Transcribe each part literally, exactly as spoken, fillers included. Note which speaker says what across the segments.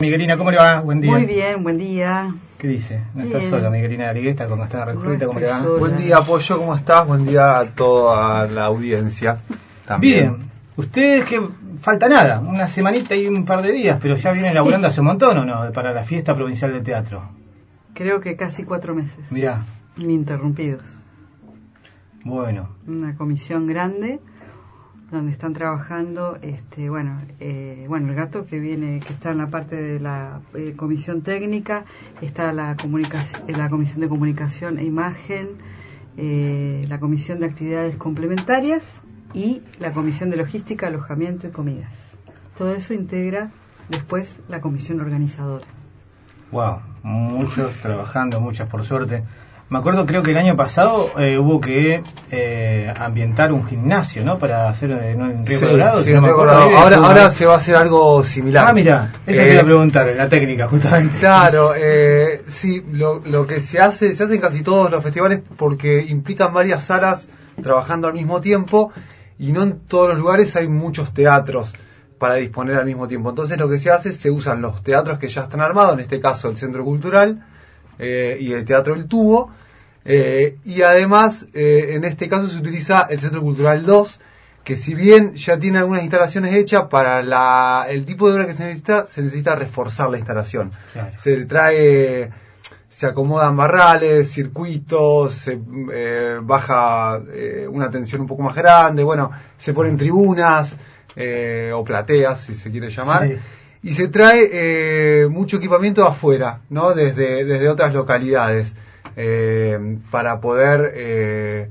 Speaker 1: Miguelina, ¿cómo le va? Buen día.
Speaker 2: Muy bien, buen día.
Speaker 1: ¿Qué dice? No
Speaker 2: Bien.
Speaker 1: está sola, Miguelina Arigué, está con Gastón Arrejurita,
Speaker 2: No
Speaker 1: ¿cómo le va?
Speaker 2: estoy sola.
Speaker 3: Buen día, Pollo, ¿cómo estás? Buen día a toda la audiencia. También.
Speaker 1: Bien. Ustedes que falta nada, una semanita y un par de días, pero ya vienen laburando hace un montón, ¿o no? Para la fiesta provincial de teatro.
Speaker 2: Creo que casi cuatro meses.
Speaker 1: Mirá.
Speaker 2: Ininterrumpidos.
Speaker 1: Bueno.
Speaker 2: Una comisión grande donde están trabajando, este, bueno, eh, bueno, el gato que viene, que está en la parte de la eh, comisión técnica, está la comunicación, la comisión de comunicación e imagen, eh, la comisión de actividades complementarias y la comisión de logística, alojamiento y comidas. Todo eso integra después la comisión organizadora.
Speaker 1: Wow, muchos trabajando, muchas por suerte. Me acuerdo, creo que el año pasado eh, hubo que eh, ambientar un gimnasio, ¿no? Para hacer eh, no, en Río
Speaker 3: Sí,
Speaker 1: Colorado.
Speaker 3: sí,
Speaker 1: si no
Speaker 3: en
Speaker 1: me
Speaker 3: Río
Speaker 1: acuerdo
Speaker 3: Colorado.
Speaker 1: bien,
Speaker 3: Ahora,
Speaker 1: estuvo-
Speaker 3: ahora se va a hacer algo similar.
Speaker 1: Ah, mira, eso
Speaker 3: Eh,
Speaker 1: te iba a preguntar, la técnica, justamente.
Speaker 3: Claro, eh, sí, lo, lo que se hace, se hace en casi todos los festivales porque implican varias salas trabajando al mismo tiempo y no en todos los lugares hay muchos teatros para disponer al mismo tiempo. Entonces lo que se hace, se usan los teatros que ya están armados, en este caso el Centro Cultural eh, y el Teatro El Tubo, eh, y además eh, en este caso se utiliza el Centro Cultural dos, que si bien ya tiene algunas instalaciones hechas, para la, el tipo de obra que se necesita, se necesita reforzar la instalación.
Speaker 1: Claro.
Speaker 3: Se trae, se acomodan barrales, circuitos, se eh, baja eh, una tensión un poco más grande, bueno, se ponen tribunas eh, o plateas, si se quiere llamar,
Speaker 1: Sí.
Speaker 3: y se trae eh, mucho equipamiento afuera, ¿no? Desde, desde otras localidades, eh, para poder eh,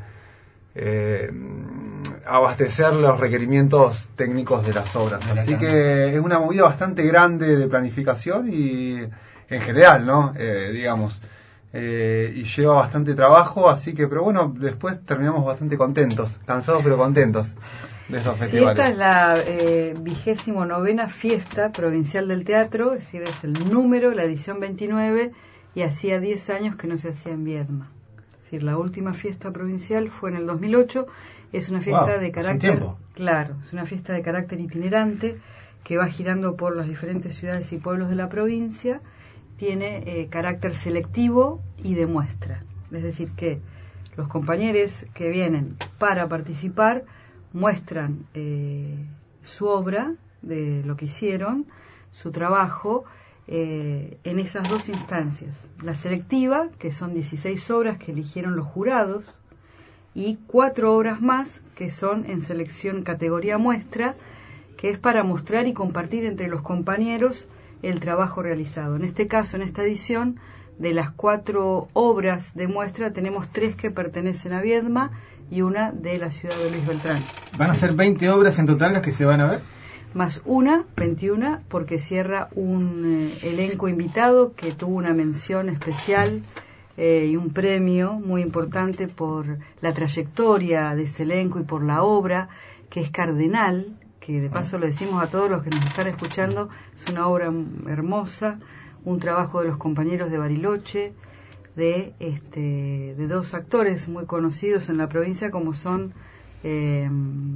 Speaker 3: eh, abastecer los requerimientos técnicos de las obras.
Speaker 1: De la
Speaker 3: Así
Speaker 1: cama.
Speaker 3: que es una movida bastante grande de planificación y en general, ¿no? Eh, digamos, eh, y lleva bastante trabajo, así que, pero bueno, después terminamos bastante contentos, cansados pero contentos de estos
Speaker 2: Sí,
Speaker 3: festivales.
Speaker 2: esta es la eh, vigésimo novena fiesta provincial del teatro, es decir, es el número, la edición veintinueve, y hacía diez años que no se hacía en Viedma. Es decir, la última fiesta provincial fue en el dos mil ocho, es una fiesta
Speaker 1: Wow,
Speaker 2: de
Speaker 1: hace un
Speaker 2: carácter...
Speaker 1: tiempo.
Speaker 2: Claro, es una fiesta de carácter itinerante que va girando por las diferentes ciudades y pueblos de la provincia, tiene eh, carácter selectivo y de muestra. Es decir, que los compañeros que vienen para participar muestran eh, su obra, de lo que hicieron, su trabajo, eh, en esas dos instancias. La selectiva, que son dieciséis obras que eligieron los jurados, y cuatro obras más que son en selección categoría muestra, que es para mostrar y compartir entre los compañeros el trabajo realizado. En este caso, en esta edición, de las cuatro obras de muestra, tenemos tres que pertenecen a Viedma y una de la ciudad de Luis Beltrán.
Speaker 1: ¿Van a ser veinte obras en total las que se van a ver?
Speaker 2: Más una, veintiuna, porque cierra un eh, elenco invitado que tuvo una mención especial eh, y un premio muy importante por la trayectoria de ese elenco y por la obra, que es Cardenal, que de paso lo decimos a todos los que nos están escuchando, es una obra hermosa, un trabajo de los compañeros de Bariloche, de este de dos actores muy conocidos en la provincia como son eh,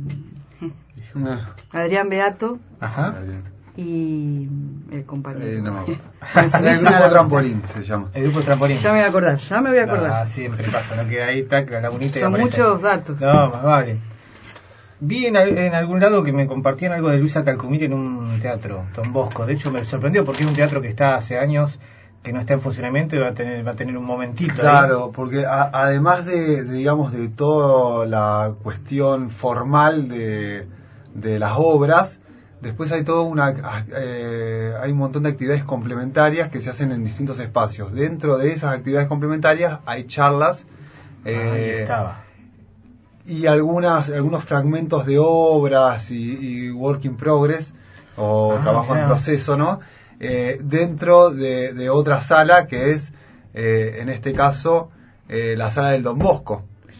Speaker 3: Una-
Speaker 2: Adrián Beato
Speaker 1: Ajá.
Speaker 2: y el compañero.
Speaker 3: Eh, no me acuerdo.
Speaker 2: Bueno, se me
Speaker 3: El
Speaker 2: hizo
Speaker 3: grupo
Speaker 2: una-
Speaker 3: Trampolín se llama.
Speaker 1: El grupo Trampolín.
Speaker 2: Ya me voy a acordar, ya me voy a acordar.
Speaker 1: Ah, siempre pasa, ¿no? Que ahí está la lagunita y
Speaker 2: Son
Speaker 1: aparece.
Speaker 2: muchos datos.
Speaker 1: No, más vale. Vi en, al- en algún lado que me compartían algo de Luisa Calcumir en un teatro, Don Bosco. De hecho, me sorprendió porque es un teatro que está hace años, que no está en funcionamiento y va a tener, va a tener un momentito. ahí.
Speaker 3: Claro, porque a- además de, de, digamos, de toda la cuestión formal de, de las obras, después hay todo una, eh, hay un montón de actividades complementarias que se hacen en distintos espacios. Dentro de esas actividades complementarias hay charlas
Speaker 1: Ahí
Speaker 3: eh,
Speaker 1: estaba.
Speaker 3: y algunas, algunos fragmentos de obras y, y work in progress o
Speaker 1: Ah,
Speaker 3: trabajo en
Speaker 1: claro.
Speaker 3: proceso, ¿no? Eh, dentro de, de otra sala que es, eh, en este caso, eh, la sala del Don Bosco.
Speaker 2: Sí,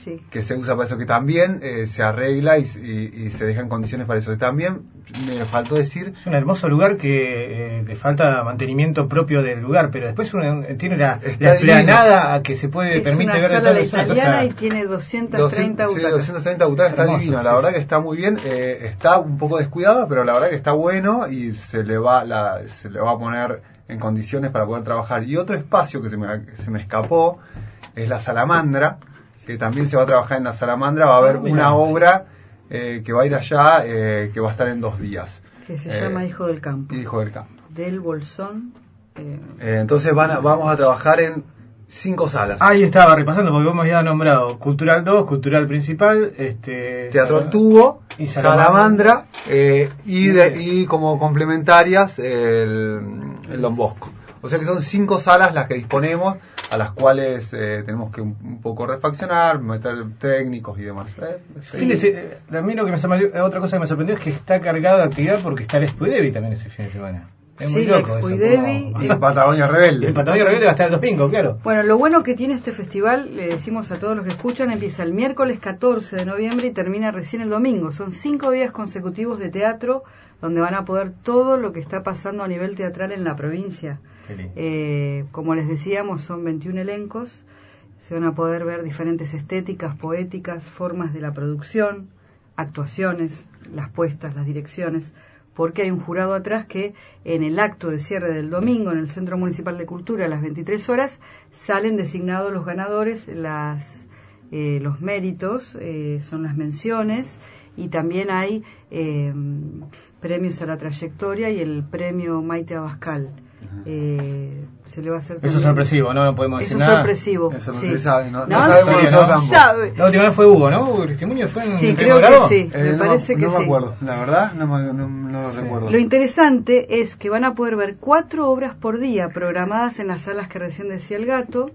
Speaker 2: sí.
Speaker 3: que se usa para eso, que también eh, se arregla y, y, y se deja en condiciones para eso. También me faltó decir...
Speaker 1: Es un hermoso lugar que eh, le falta mantenimiento propio del lugar, pero después uno tiene la, la explanada que se puede,
Speaker 2: es
Speaker 1: permite
Speaker 2: una
Speaker 1: ver
Speaker 2: sala
Speaker 1: de
Speaker 2: la
Speaker 1: todo.
Speaker 2: italiana
Speaker 1: cosa...
Speaker 2: y tiene doscientas treinta
Speaker 3: sí,
Speaker 2: butacas.
Speaker 3: doscientas treinta butacas, está
Speaker 1: hermoso,
Speaker 3: divino,
Speaker 1: sí,
Speaker 3: la verdad
Speaker 1: sí.
Speaker 3: que está muy bien, eh, está un poco descuidada, pero la verdad que está bueno y se le va la, se le va a poner en condiciones para poder trabajar. Y otro espacio que se me, se me escapó es la Salamandra, que también se va a trabajar en la Salamandra, va a haber
Speaker 1: ah,
Speaker 3: una obra eh, que va a ir allá, eh, que va a estar en dos días.
Speaker 2: Que se
Speaker 3: eh,
Speaker 2: llama Hijo del Campo.
Speaker 3: Hijo del Campo.
Speaker 2: Del Bolsón. Eh,
Speaker 3: eh, entonces van a, vamos a trabajar en cinco salas.
Speaker 1: Ahí estaba repasando porque vos me habías nombrado Cultural dos, Cultural Principal, este
Speaker 3: Teatro El Tubo,
Speaker 1: y
Speaker 3: Salamandra, eh, y, de, y como complementarias el, el Don Bosco. O sea que son cinco salas las que disponemos, a las cuales eh, tenemos que un, un poco refaccionar, meter técnicos y demás. Eh,
Speaker 1: sí. Sí, a mí lo que me sorprendió, otra cosa que me sorprendió es que está cargado de actividad porque está el Expo Devi también ese fin de semana. Es
Speaker 2: sí,
Speaker 1: muy loco
Speaker 2: Expo
Speaker 1: eso.
Speaker 2: Devi,
Speaker 3: y el Patagonia Rebelde.
Speaker 1: El Patagonia Rebelde va a estar el domingo, claro.
Speaker 2: Bueno, lo bueno que tiene este festival, le decimos a todos los que escuchan, empieza el miércoles catorce de noviembre y termina recién el domingo. Son cinco días consecutivos de teatro donde van a poder todo lo que está pasando a nivel teatral en la provincia. Eh, como les decíamos, son veintiún elencos, se van a poder ver diferentes estéticas, poéticas, formas de la producción, actuaciones, las puestas, las direcciones, porque hay un jurado atrás que en el acto de cierre del domingo en el Centro Municipal de Cultura a las veintitrés horas salen designados los ganadores, las, eh, los méritos, eh, son las menciones, y también hay eh, premios a la trayectoria y el premio Maite Abascal. Eh, se le va a hacer
Speaker 1: eso es sorpresivo, no, no podemos decir
Speaker 2: eso
Speaker 1: nada.
Speaker 2: es sorpresivo.
Speaker 3: Eso no
Speaker 2: sí.
Speaker 3: se sabe, no, no,
Speaker 2: no
Speaker 3: sabemos
Speaker 2: se
Speaker 3: nosotros
Speaker 2: sabe.
Speaker 1: La última vez fue Hugo, ¿no? Hugo Cristimuño fue en
Speaker 2: sí,
Speaker 1: el
Speaker 2: creo
Speaker 1: grado.
Speaker 2: que sí,
Speaker 3: eh,
Speaker 2: me
Speaker 3: no,
Speaker 2: parece que
Speaker 3: no
Speaker 2: sí.
Speaker 3: me acuerdo, la verdad no, me, no, no lo sí. recuerdo.
Speaker 2: Lo interesante es que van a poder ver cuatro obras por día programadas en las salas que recién decía el gato,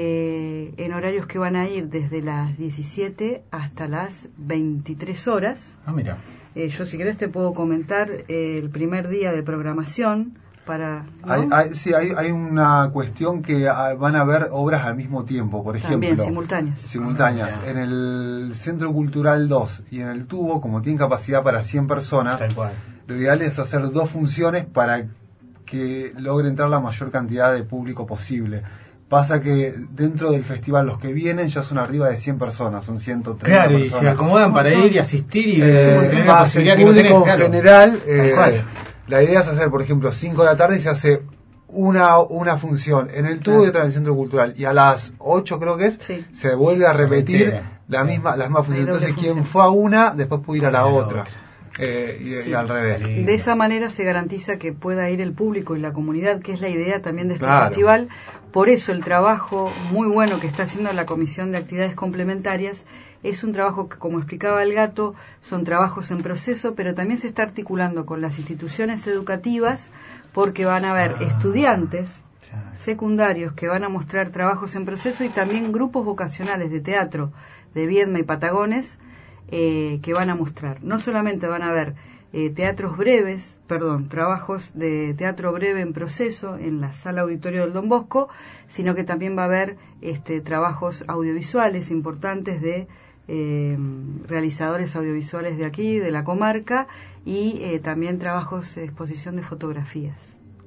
Speaker 2: eh, en horarios que van a ir desde las diecisiete hasta las veintitrés horas.
Speaker 1: Ah, mira.
Speaker 2: Eh, yo si querés te puedo comentar eh, el primer día de programación. Para, ¿no?
Speaker 3: hay, hay, sí, hay, hay una cuestión que ah, van a ver obras al mismo tiempo, por ejemplo.
Speaker 2: También, simultáneas.
Speaker 3: Simultáneas.
Speaker 1: Ah,
Speaker 3: en el Centro Cultural dos y en el Tubo, como tienen capacidad para cien personas,
Speaker 1: Tal cual.
Speaker 3: lo ideal es hacer dos funciones para que logre entrar la mayor cantidad de público posible. Pasa que dentro del festival los que vienen ya son arriba de cien personas, son ciento treinta
Speaker 1: claro,
Speaker 3: personas.
Speaker 1: y se acomodan para ir y asistir y
Speaker 3: eh,
Speaker 1: tener la
Speaker 3: más
Speaker 1: posibilidad
Speaker 3: el
Speaker 1: que no
Speaker 3: público
Speaker 1: tenés,
Speaker 3: en
Speaker 1: claro.
Speaker 3: general. Eh, la idea es hacer, por ejemplo, cinco de la tarde y se hace una una función en el Tubo claro. y otra en el Centro Cultural. Y a las ocho creo que es, sí. se vuelve a repetir la misma, las mismas funciones. Entonces quien función. fue a una, después puede ir a la, la otra. otra. Eh, y, sí. y al revés.
Speaker 2: De esa manera se garantiza que pueda ir el público y la comunidad, que es la idea también de este claro. festival. Por eso el trabajo muy bueno que está haciendo la Comisión de Actividades Complementarias es un trabajo que, como explicaba el gato, son trabajos en proceso, pero también se está articulando con las instituciones educativas porque van a haber ah, estudiantes secundarios que van a mostrar trabajos en proceso y también grupos vocacionales de teatro de Viedma y Patagones eh, que van a mostrar. No solamente van a haber eh, teatros breves, perdón, trabajos de teatro breve en proceso en la sala auditorio del Don Bosco, sino que también va a haber este, trabajos audiovisuales importantes de Eh, realizadores audiovisuales de aquí, de la comarca, y eh, también trabajos de exposición de fotografías.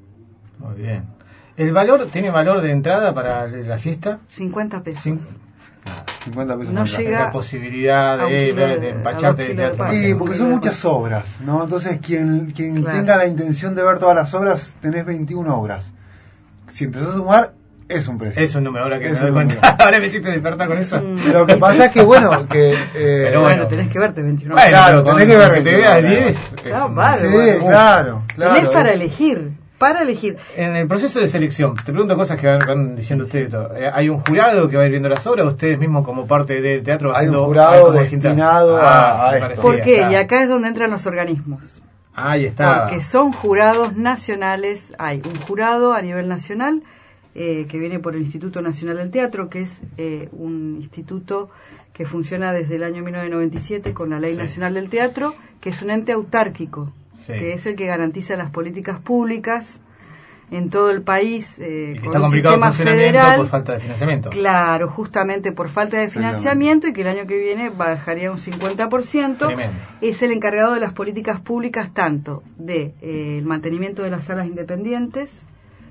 Speaker 1: Muy bien. ¿El valor, tiene valor de entrada para la fiesta?
Speaker 2: cincuenta pesos.
Speaker 1: Cin-
Speaker 3: cincuenta pesos
Speaker 2: no llega
Speaker 1: la posibilidad de, de, de empacharte de teatro.
Speaker 3: Sí, porque son muchas obras, ¿no? Entonces quien, quien claro. tenga la intención de ver todas las obras, tenés veintiuna obras. Si empezás a sumar, es un precio.
Speaker 1: Es un número, ahora que me doy cuenta. Ahora me hiciste despertar con eso.
Speaker 3: Lo que pasa es que, bueno, que... Eh,
Speaker 2: Pero bueno, tenés que verte veintiuno.
Speaker 1: Bueno, claro, tenés que ver
Speaker 3: que
Speaker 1: te veas diez.
Speaker 2: Claro, vale,
Speaker 3: sí,
Speaker 2: bueno.
Speaker 3: claro, claro.
Speaker 2: Tenés para elegir, para elegir.
Speaker 1: En el proceso de selección, te pregunto cosas que van, van diciendo ustedes. Todo. ¿Hay un jurado que va a ir viendo las obras? ¿Ustedes mismos como parte del teatro?
Speaker 3: Hay un jurado destinado
Speaker 1: ah,
Speaker 3: a, a esto.
Speaker 2: ¿Por qué? Y acá es donde entran los organismos.
Speaker 1: Ahí está.
Speaker 2: Porque son jurados nacionales. Hay un jurado a nivel nacional Eh, que viene por el Instituto Nacional del Teatro, que es eh, un instituto que funciona desde el año mil novecientos noventa y siete con la Ley sí. Nacional del Teatro, que es un ente autárquico, sí. que es el que garantiza las políticas públicas en todo el país
Speaker 1: eh,
Speaker 2: con
Speaker 1: está
Speaker 2: un
Speaker 1: complicado
Speaker 2: sistema
Speaker 1: el funcionamiento
Speaker 2: federal
Speaker 1: por falta de financiamiento.
Speaker 2: Claro, justamente por falta de financiamiento, y que el año que viene bajaría un cincuenta por ciento.
Speaker 1: Tremendo.
Speaker 2: Es el encargado de las políticas públicas, tanto de eh, el mantenimiento de las salas independientes,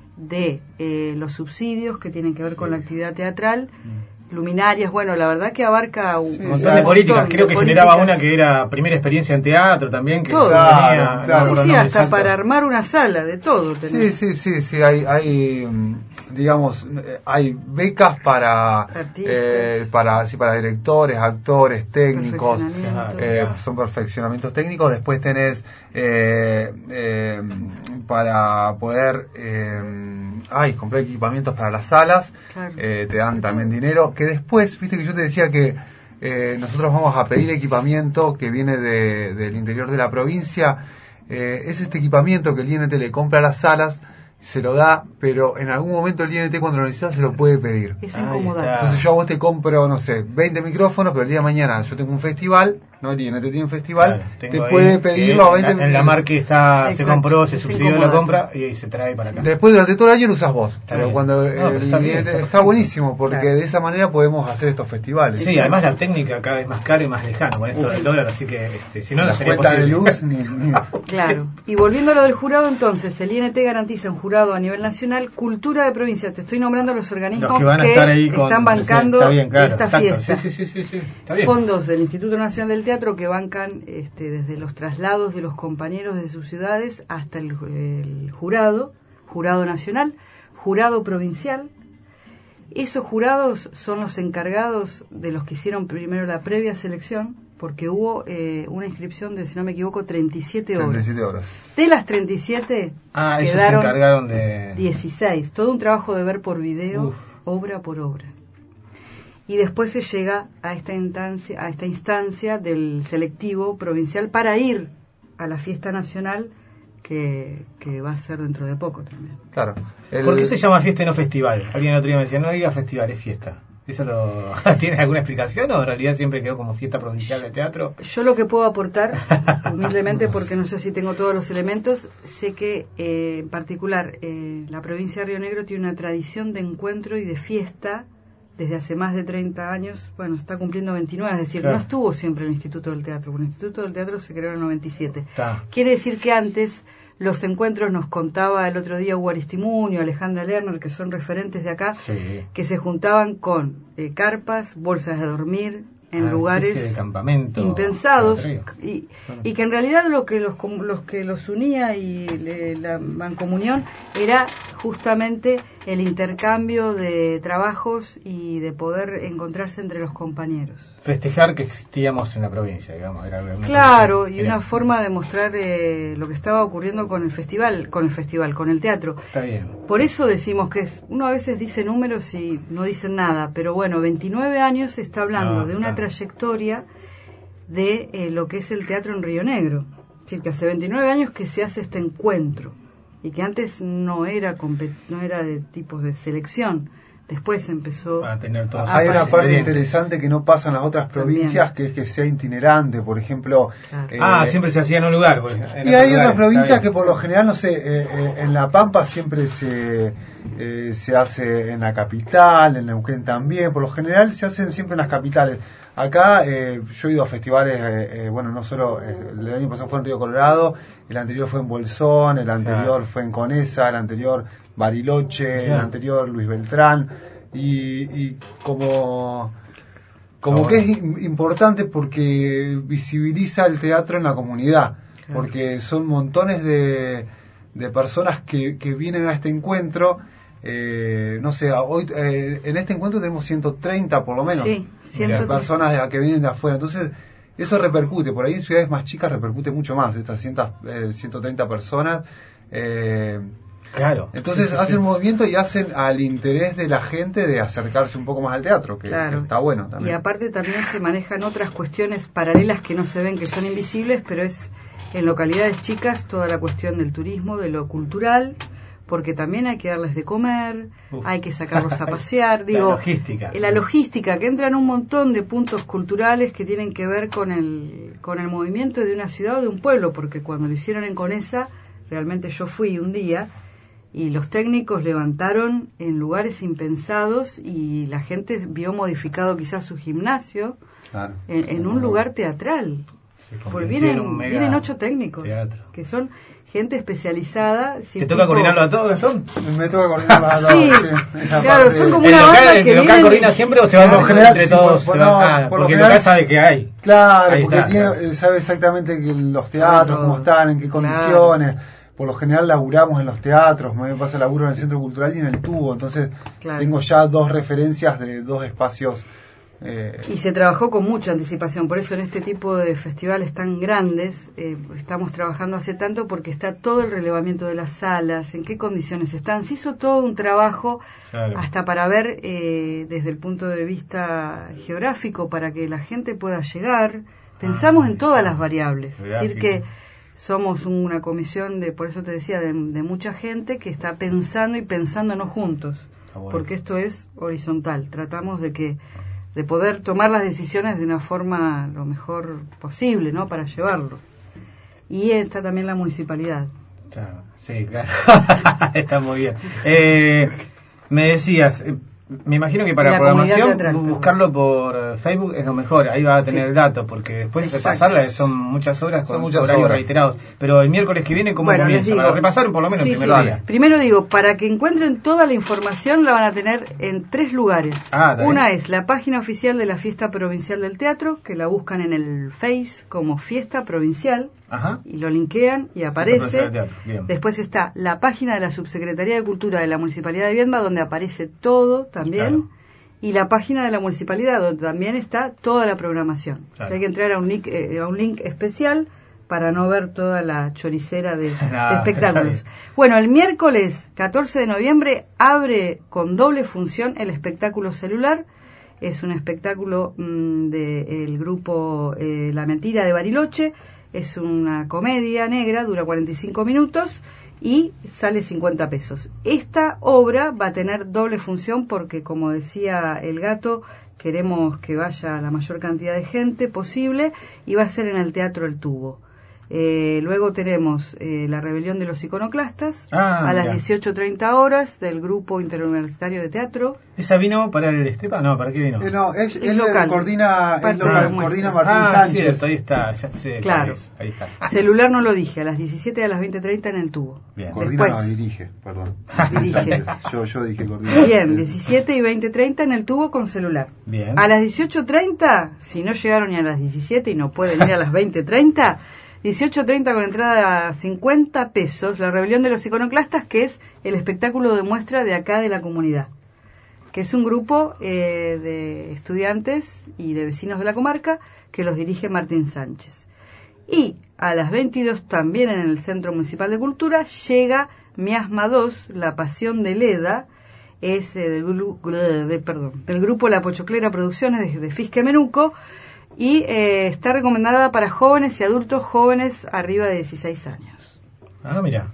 Speaker 2: de eh, los subsidios que tienen que ver con la actividad teatral, luminarias, bueno, la verdad que abarca un,
Speaker 1: sí, un montón de políticas. Creo que
Speaker 2: políticas.
Speaker 1: Generaba una que era primera experiencia en teatro también, que
Speaker 2: todo,
Speaker 3: claro, claro.
Speaker 2: Sí, sí, hasta para armar una sala, de todo
Speaker 3: Sí,
Speaker 2: tenés.
Speaker 3: sí, sí, sí, hay, hay digamos, hay becas para eh, para sí, para directores, actores, técnicos, eh, son perfeccionamientos técnicos. Después tenés eh, eh, para poder eh, ay, comprar equipamientos para las salas, claro. eh, te dan también dinero, que después, viste que yo te decía que eh, nosotros vamos a pedir equipamiento que viene de, del interior de la provincia, eh, es este equipamiento que el I N T le compra a las salas, se lo da, pero en algún momento el I N T cuando lo necesita se lo puede pedir.
Speaker 2: Es incomodante.
Speaker 3: Entonces yo a vos te compro, no sé, veinte micrófonos, pero el día de mañana yo tengo un festival, no, el I N T tiene un festival,
Speaker 1: claro,
Speaker 3: te puede pedirlo a veinte
Speaker 1: micrófonos. En la mar que está,
Speaker 2: Exacto,
Speaker 1: se compró, se subsidió la compra y se trae para acá.
Speaker 3: Después durante todo el año lo usas vos, está pero bien. Cuando no,
Speaker 1: pero
Speaker 3: el
Speaker 1: está,
Speaker 3: I N T,
Speaker 1: bien,
Speaker 3: está buenísimo, porque
Speaker 2: claro.
Speaker 3: de esa manera podemos hacer estos festivales.
Speaker 1: Sí, además la técnica cada vez más cara y más lejana con esto Uf. del dólar, así que este, si no, no
Speaker 3: la
Speaker 1: sería
Speaker 3: cuenta
Speaker 1: posible.
Speaker 3: de luz ni, ni...
Speaker 2: Claro. Y volviendo a lo del jurado, entonces, el I N T garantiza un jurado a nivel nacional, cultura de provincia. Te estoy nombrando los organismos
Speaker 1: los que, van a
Speaker 2: que
Speaker 1: estar ahí con,
Speaker 2: están bancando
Speaker 1: sí, bien, claro,
Speaker 2: esta
Speaker 1: exacto.
Speaker 2: fiesta.
Speaker 1: Sí, sí, sí, sí, está bien.
Speaker 2: Fondos del Instituto Nacional del Teatro que bancan este, desde los traslados de los compañeros de sus ciudades hasta el, el jurado, jurado nacional, jurado provincial. Esos jurados son los encargados de los que hicieron primero la previa selección, porque hubo eh, una inscripción de, si no me equivoco, treinta y siete horas.
Speaker 3: treinta y siete horas.
Speaker 2: De las treinta y siete
Speaker 1: ah,
Speaker 2: quedaron
Speaker 1: se encargaron de
Speaker 2: dieciséis. Todo un trabajo de ver por video, Uf. obra por obra. Y después se llega a esta instancia, a esta instancia del selectivo provincial para ir a la fiesta nacional que, que va a ser dentro de poco también.
Speaker 3: Claro.
Speaker 1: El... ¿Por qué se llama fiesta y no festival? Alguien el otro día me decía, no diga festival, es fiesta. ¿Eso lo... tiene alguna explicación o en realidad siempre quedó como fiesta provincial de teatro?
Speaker 2: Yo lo que puedo aportar, humildemente, porque no sé si tengo todos los elementos, sé que eh, en particular eh, la provincia de Río Negro tiene una tradición de encuentro y de fiesta desde hace más de treinta años, bueno, está cumpliendo veintinueve, es decir, claro. no estuvo siempre el Instituto del Teatro, porque el Instituto del Teatro se creó en el noventa y siete. Está. Quiere decir que antes los encuentros, nos contaba el otro día Hugo Aristimuño, Alejandra Lerner, que son referentes de acá, sí. que se juntaban con eh, carpas, bolsas de dormir, en ah, lugares
Speaker 1: de campamento,
Speaker 2: impensados y, y que en realidad lo que los, los que los unía y le, la mancomunión era justamente el intercambio de trabajos y de poder encontrarse entre los compañeros.
Speaker 1: Festejar que existíamos en la provincia, digamos. Era una
Speaker 2: claro,
Speaker 1: cosa,
Speaker 2: y una forma de mostrar eh, lo que estaba ocurriendo con el festival, con el festival, con el teatro.
Speaker 1: Está bien.
Speaker 2: Por eso decimos que es, uno a veces dice números y no dicen nada, pero bueno, veintinueve años se está hablando no, de una claro. trayectoria de eh, lo que es el teatro en Río Negro. Es decir, que hace veintinueve años que se hace este encuentro y que antes no era no era de tipos de selección. Después empezó
Speaker 1: a tener todo.
Speaker 3: Hay una parte interesante que no pasa en las otras provincias, también. Que es que sea itinerante, por ejemplo.
Speaker 1: Claro. Eh, ah, siempre se hacía en un lugar. Pues, en
Speaker 3: y hay otras provincias que por lo general, no sé, eh, eh, en La Pampa siempre se eh, se hace en la capital, en Neuquén también. Por lo general se hacen siempre en las capitales. Acá eh, yo he ido a festivales, eh, eh, bueno, no solo, eh, el año pasado fue en Río Colorado, el anterior fue en Bolsón, el anterior claro. fue en Conesa, el anterior Bariloche, claro. el anterior Luis Beltrán, y, y como, como no, que bueno. es importante porque visibiliza el teatro en la comunidad, claro. porque son montones de, de personas que, que vienen a este encuentro. Eh, no sé, hoy eh, en este encuentro tenemos ciento treinta por lo menos
Speaker 2: sí,
Speaker 3: personas de, que vienen de afuera, entonces eso repercute, por ahí en ciudades más chicas repercute mucho más, estas ciento treinta personas eh,
Speaker 1: claro,
Speaker 3: entonces
Speaker 1: sí, sí,
Speaker 3: hacen
Speaker 1: sí.
Speaker 3: un movimiento y hacen al interés de la gente de acercarse un poco más al teatro, que,
Speaker 2: claro.
Speaker 3: que está bueno también.
Speaker 2: Y aparte también se manejan otras cuestiones paralelas que no se ven, que son invisibles, pero es en localidades chicas toda la cuestión del turismo, de lo cultural, porque también hay que darles de comer, Uf. hay que sacarlos a pasear, digo,
Speaker 1: la logística.
Speaker 2: la logística, que entran un montón de puntos culturales que tienen que ver con el con el movimiento de una ciudad o de un pueblo, porque cuando lo hicieron en Conesa, realmente yo fui un día y los técnicos levantaron en lugares impensados y la gente vio modificado quizás su gimnasio claro, en, en un lugar teatral. Porque vienen, vienen ocho técnicos teatro. Que son gente especializada.
Speaker 1: ¿Te toca tipo... coordinarlo a todos, Gastón?
Speaker 3: Me toca coordinarlo a todos.
Speaker 2: Sí, sí claro, son como una
Speaker 1: banda
Speaker 2: que
Speaker 1: ¿El local
Speaker 2: vienen...
Speaker 1: coordina siempre o se van
Speaker 3: general,
Speaker 1: entre
Speaker 3: sí,
Speaker 1: todos?
Speaker 3: Por,
Speaker 1: se
Speaker 3: por,
Speaker 1: van,
Speaker 3: no,
Speaker 1: ah,
Speaker 3: por
Speaker 1: porque
Speaker 3: el
Speaker 1: el local sabe que hay.
Speaker 3: Claro,
Speaker 1: Ahí
Speaker 3: porque
Speaker 1: está,
Speaker 3: tiene,
Speaker 1: claro.
Speaker 3: sabe exactamente que los teatros, cómo están, en qué condiciones. Claro. Por lo general laburamos en los teatros, me pasa laburo en el Centro Cultural y en el Tubo, entonces claro. tengo ya dos referencias de dos espacios.
Speaker 2: Eh... Y se trabajó con mucha anticipación, por eso en este tipo de festivales tan grandes eh, estamos trabajando hace tanto porque está todo el relevamiento de las salas, en qué condiciones están, se hizo todo un trabajo claro. hasta para ver eh, desde el punto de vista geográfico para que la gente pueda llegar, pensamos ah, en todas las variables, es decir que somos una comisión de, por eso te decía, de, de mucha gente que está pensando y pensándonos juntos, ah, bueno. porque esto es horizontal, tratamos de que de poder tomar las decisiones de una forma lo mejor posible, ¿no? Para llevarlo. Y está también la municipalidad.
Speaker 1: Claro, sí, claro. Está muy bien. Eh, me decías, eh, me imagino que para la programación teatral, buscarlo por Facebook es lo mejor, ahí va a tener sí. el dato, porque después de pasarla son muchas horas con son muchas horarios horas. reiterados. Pero el miércoles que viene, ¿cómo bueno, comienza? Digo, para repasar por lo menos sí, el primer sí. día.
Speaker 2: Primero digo, para que encuentren toda la información la van a tener en tres lugares. Ah, Una es la página oficial de la Fiesta Provincial del Teatro, que la buscan en el Face como Fiesta Provincial. Ajá. Y lo linkean y aparece. Después está la página de la Subsecretaría de Cultura de la Municipalidad de Viedma, donde aparece todo también. Claro. Y la página de la Municipalidad, donde también está toda la programación. Claro. Hay que entrar a un link, eh, a un link especial para no ver toda la choricera de, no, de espectáculos. Bueno, el miércoles catorce de noviembre abre con doble función el espectáculo celular. Es un espectáculo mmm, del grupo eh, La Mentira de Bariloche. Es una comedia negra, dura cuarenta y cinco minutos y sale cincuenta pesos. Esta obra va a tener doble función porque, como decía el Gato, queremos que vaya la mayor cantidad de gente posible y va a ser en el Teatro El Tubo. Eh, luego tenemos eh, La Rebelión de los Iconoclastas ah, a las dieciocho treinta horas del Grupo Interuniversitario de Teatro.
Speaker 1: ¿Esa vino para el Estepa? No, ¿para qué vino?
Speaker 3: Eh, no, es, es, es local. Coordina, es local, coordina Martín
Speaker 1: ah,
Speaker 3: Sánchez.
Speaker 1: Cierto, ahí está, ya sé.
Speaker 2: Claro.
Speaker 1: Ahí está.
Speaker 2: Celular no lo dije, a las diecisiete y a las veinte treinta en el Tubo.
Speaker 3: Bien. Coordina
Speaker 2: Después,
Speaker 3: no, dirige, perdón.
Speaker 2: Dirige.
Speaker 3: yo, yo dije coordina.
Speaker 2: Bien, diecisiete y veinte treinta en el Tubo con celular.
Speaker 1: Bien.
Speaker 2: A las dieciocho treinta, si no llegaron ni a las diecisiete y no pueden ir a las veinte treinta... dieciocho treinta con entrada a cincuenta pesos, La Rebelión de los Iconoclastas, que es el espectáculo de muestra de acá de la comunidad, que es un grupo eh, de estudiantes y de vecinos de la comarca que los dirige Martín Sánchez. Y a las veintidós también en el Centro Municipal de Cultura llega Miasma dos, La Pasión de Leda, es eh, del, de, perdón, del grupo La Pochoclera Producciones de, de Fisque Menuco, y eh, está recomendada para jóvenes y adultos jóvenes arriba de dieciséis años.
Speaker 1: Ah, mira.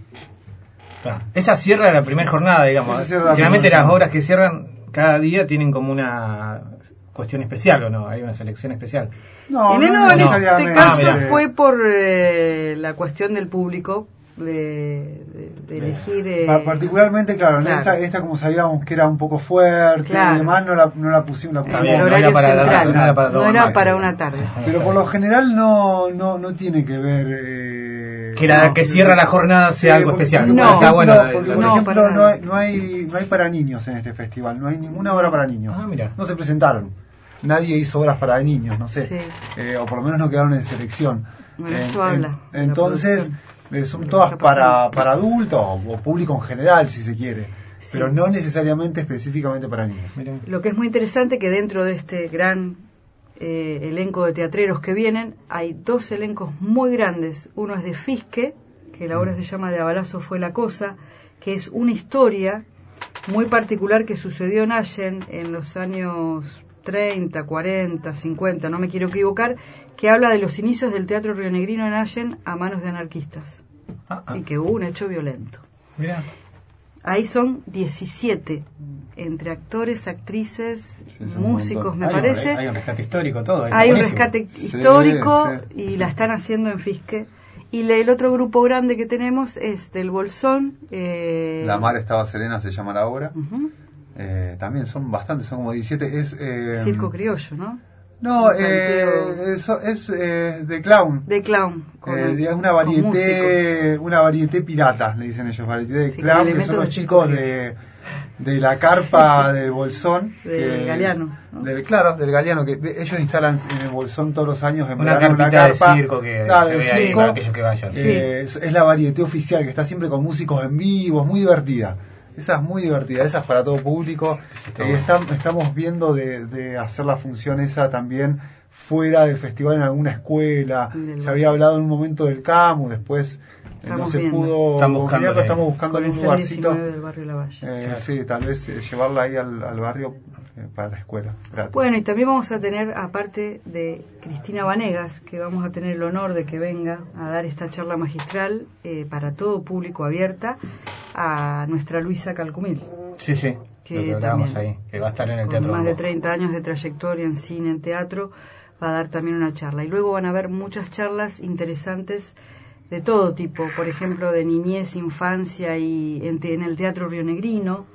Speaker 1: Ah, esa cierra la primera jornada, digamos. Generalmente las obras que cierran cada día tienen como una cuestión especial, ¿o no? Hay una selección especial.
Speaker 2: No, en, no, no, en este caso ah, fue por eh, la cuestión del público, de, de, de elegir... Eh,
Speaker 3: particularmente, claro, claro. Esta, esta como sabíamos que era un poco fuerte
Speaker 2: claro.
Speaker 3: y demás, no la, no la pusimos, la pusimos
Speaker 2: el horario no era para, central, no, no era para, no era para una tarde.
Speaker 3: Pero por lo general no no no tiene que ver... Eh,
Speaker 1: que la no, que cierra la jornada sea eh, algo
Speaker 3: porque,
Speaker 1: especial.
Speaker 3: No,
Speaker 1: está bueno.
Speaker 3: Porque, por no, ejemplo, no hay, no, hay, no hay para niños en este festival, no hay ninguna obra para niños.
Speaker 1: Ah, mira.
Speaker 3: No se presentaron. Nadie hizo obras para niños, no sé. Sí. Eh, o por lo menos no quedaron en selección.
Speaker 2: Bueno, eso eh, habla.
Speaker 3: En, entonces... son todas para, para adultos o público en general, si se quiere, sí. pero no necesariamente específicamente para niños.
Speaker 2: Lo que es muy interesante que dentro de este gran eh, elenco de teatreros que vienen, hay dos elencos muy grandes. Uno es de Fisque, que la obra se llama De Abalazo fue la cosa, que es una historia muy particular que sucedió en Allen en los años treinta, cuarenta, cincuenta, no me quiero equivocar, que habla de los inicios del teatro rionegrino en Allen a manos de anarquistas. Ah, ah. Y que hubo un hecho violento.
Speaker 1: Mirá.
Speaker 2: Ahí son diecisiete, entre actores, actrices, sí, músicos, me
Speaker 1: hay
Speaker 2: parece.
Speaker 1: Un, hay un rescate histórico, todo.
Speaker 2: Hay un rescate sí, histórico sí. Y la están haciendo en Fisque. Y le, el otro grupo grande que tenemos es del Bolsón. Eh,
Speaker 3: La mar estaba serena, se llama la obra.
Speaker 2: Uh-huh.
Speaker 3: eh, también son bastantes, son como diecisiete. Es, eh,
Speaker 2: Circo criollo, ¿no?
Speaker 3: No, eh, eso es eh, de clown.
Speaker 2: De clown. Con,
Speaker 3: eh, es una varieté, una varieté pirata, le dicen ellos, varieté de
Speaker 2: sí,
Speaker 3: clown, que son los chicos de, de la carpa del Bolsón.
Speaker 2: Del
Speaker 3: que,
Speaker 2: Galeano, ¿no?
Speaker 3: Del, claro, del Galeano, que ellos instalan en el Bolsón todos los años en
Speaker 1: una
Speaker 3: verano
Speaker 1: carpita
Speaker 3: una carpa
Speaker 1: de circo que
Speaker 3: claro,
Speaker 1: se ve
Speaker 3: circo,
Speaker 1: ahí para aquellos que vayan.
Speaker 3: Eh, es, es la varieté oficial, que está siempre con músicos en vivo, es muy divertida. Esa es muy divertida, esa es para todo público.
Speaker 1: Está
Speaker 3: y
Speaker 1: bueno.
Speaker 3: estamos, estamos viendo de, de hacer la función esa también fuera del festival en alguna escuela. Se había hablado en un momento del CAMU, después eh, no se
Speaker 2: viendo.
Speaker 3: pudo
Speaker 1: Están buscando
Speaker 3: pero estamos buscando
Speaker 2: con
Speaker 3: un
Speaker 2: el
Speaker 3: lugarcito.
Speaker 2: del barrio Lavalle.
Speaker 3: Eh,
Speaker 1: Claro.
Speaker 3: Sí, tal vez eh, llevarla ahí al, al barrio eh, para la escuela. Gratis.
Speaker 2: Bueno, y también vamos a tener, aparte de Cristina Vanegas, que vamos a tener el honor de que venga a dar esta charla magistral eh, para todo público abierta, a nuestra Luisa Calcumil.
Speaker 1: Sí, sí,
Speaker 2: Que
Speaker 1: lo que hablábamos
Speaker 2: también,
Speaker 1: ahí, que va a estar en el
Speaker 2: con
Speaker 1: Teatro
Speaker 2: más de
Speaker 1: Don Bosco.
Speaker 2: treinta años de trayectoria en cine, en teatro, va a dar también una charla. Y luego van a haber muchas charlas interesantes de todo tipo, por ejemplo, de niñez, infancia y en, te, en el Teatro Rionegrino.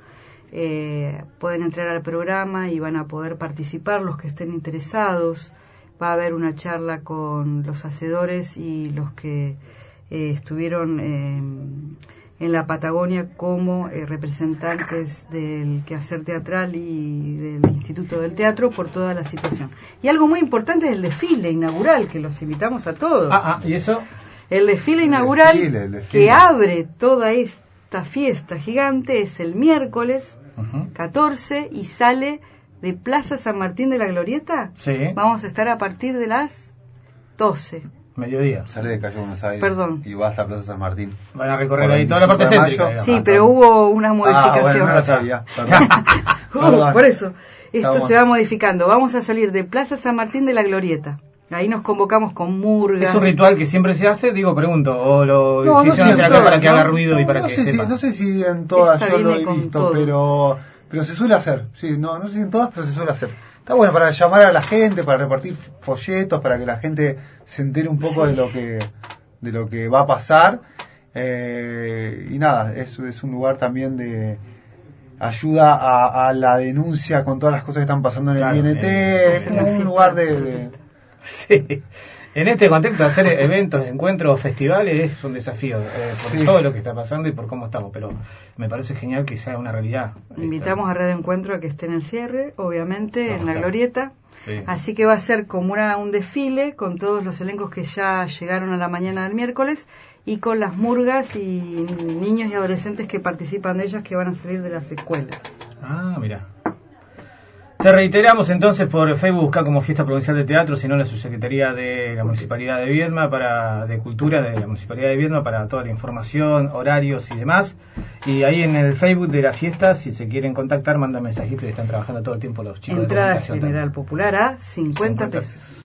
Speaker 2: Eh, pueden entrar al programa y van a poder participar los que estén interesados. Va a haber una charla con los hacedores y los que eh, estuvieron eh, en la Patagonia como eh, representantes del quehacer teatral y del Instituto del Teatro por toda la situación. Y algo muy importante es el desfile inaugural, que los invitamos a todos.
Speaker 1: Ah, ah, ¿y eso?
Speaker 2: El desfile inaugural
Speaker 3: El desfile, el desfile.
Speaker 2: que abre toda esta fiesta gigante es el miércoles
Speaker 1: Uh-huh.
Speaker 2: catorce y sale de Plaza San Martín de la Glorieta.
Speaker 1: Sí.
Speaker 2: Vamos a estar a partir de las doce.
Speaker 1: Mediodía.
Speaker 3: Sale de Calle Buenos Aires
Speaker 2: Perdón.
Speaker 3: y va hasta Plaza San Martín.
Speaker 1: Van a recorrer
Speaker 3: Por
Speaker 1: ahí
Speaker 3: el
Speaker 1: toda la parte
Speaker 3: veinticinco de
Speaker 1: céntrica.
Speaker 3: mayo.
Speaker 1: digamos.
Speaker 2: Sí,
Speaker 3: Ah,
Speaker 2: pero
Speaker 3: perdón.
Speaker 2: hubo una
Speaker 3: Ah,
Speaker 2: modificación.
Speaker 3: bueno, no lo sabía. Perdón.
Speaker 2: Uh,
Speaker 3: Perdón.
Speaker 2: por eso, esto
Speaker 3: Estamos-
Speaker 2: se va modificando. Vamos a salir de Plaza San Martín de la Glorieta. Ahí nos convocamos con murgas.
Speaker 1: ¿Es un ritual que siempre se hace? Digo, pregunto. ¿O lo
Speaker 3: No, no
Speaker 1: hicieron
Speaker 3: sé,
Speaker 1: hacer acá
Speaker 2: no,
Speaker 1: para que
Speaker 2: no,
Speaker 1: haga ruido y para
Speaker 3: no
Speaker 1: que
Speaker 3: sé
Speaker 1: sepa?
Speaker 3: si, no sé si en todas
Speaker 2: Esta
Speaker 3: yo lo
Speaker 2: viene
Speaker 3: he
Speaker 2: con
Speaker 3: visto,
Speaker 2: todo.
Speaker 3: pero pero se suele hacer. Sí, no, no sé si en todas, pero se suele hacer. Está bueno para llamar a la gente, para repartir folletos, para que la gente se entere un poco de lo que de lo que va a pasar. Eh, y nada, es, es un lugar también de ayuda a, a la denuncia con todas las cosas que están pasando en el
Speaker 1: Claro,
Speaker 3: I N T.
Speaker 1: eh,
Speaker 3: Es como un lugar de... de
Speaker 1: Sí. En este contexto, hacer eventos, encuentros, festivales es un desafío eh, por
Speaker 3: Sí.
Speaker 1: todo lo que está pasando y por cómo estamos, pero me parece genial que sea una realidad.
Speaker 2: Invitamos a Red Encuentro a que esté en el cierre, obviamente,
Speaker 1: Vamos
Speaker 2: en la
Speaker 1: a estar.
Speaker 2: Glorieta.
Speaker 1: Sí.
Speaker 2: Así que va a ser como una, un desfile con todos los elencos que ya llegaron a la mañana del miércoles y con las murgas y niños y adolescentes que participan de ellas que van a salir de las escuelas.
Speaker 1: Ah, mira. Te reiteramos entonces por Facebook, busca como Fiesta Provincial de Teatro, sino la Subsecretaría de la Municipalidad de Viedma para de Cultura de la Municipalidad de Viedma para toda la información, horarios y demás. Y ahí en el Facebook de la fiesta, si se quieren contactar, mandan mensajitos y están trabajando todo el tiempo los chicos
Speaker 2: Entrada
Speaker 1: de comunicación
Speaker 2: general
Speaker 1: también.
Speaker 2: popular a cincuenta
Speaker 1: cincuenta
Speaker 2: pesos.